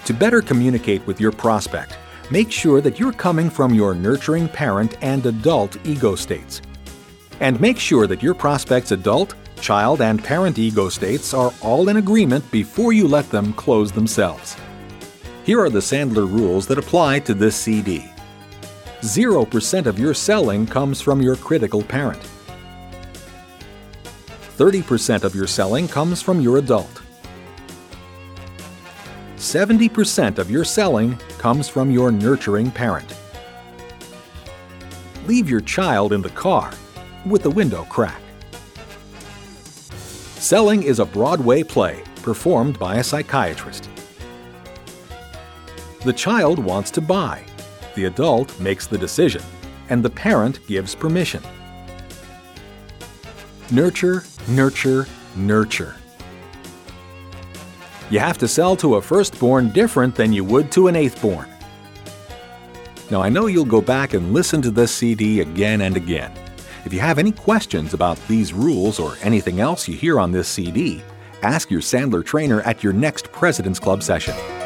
To better communicate with your prospect, make sure that you're coming from your nurturing parent and adult ego states. And make sure that your prospect's adult, child, and parent ego states are all in agreement before you let them close themselves. Here are the Sandler rules that apply to this CD. 0% of your selling comes from your critical parent. 30% of your selling comes from your adult. 70% of your selling comes from your nurturing parent. Leave your child in the car with the window cracked. Selling is a Broadway play performed by a psychiatrist. The child wants to buy. The adult makes the decision, and the parent gives permission. Nurture, nurture, nurture. You have to sell to a firstborn different than you would to an eighthborn. Now, I know you'll go back and listen to this CD again and again. If you have any questions about these rules or anything else you hear on this CD, ask your Sandler trainer at your next President's Club session.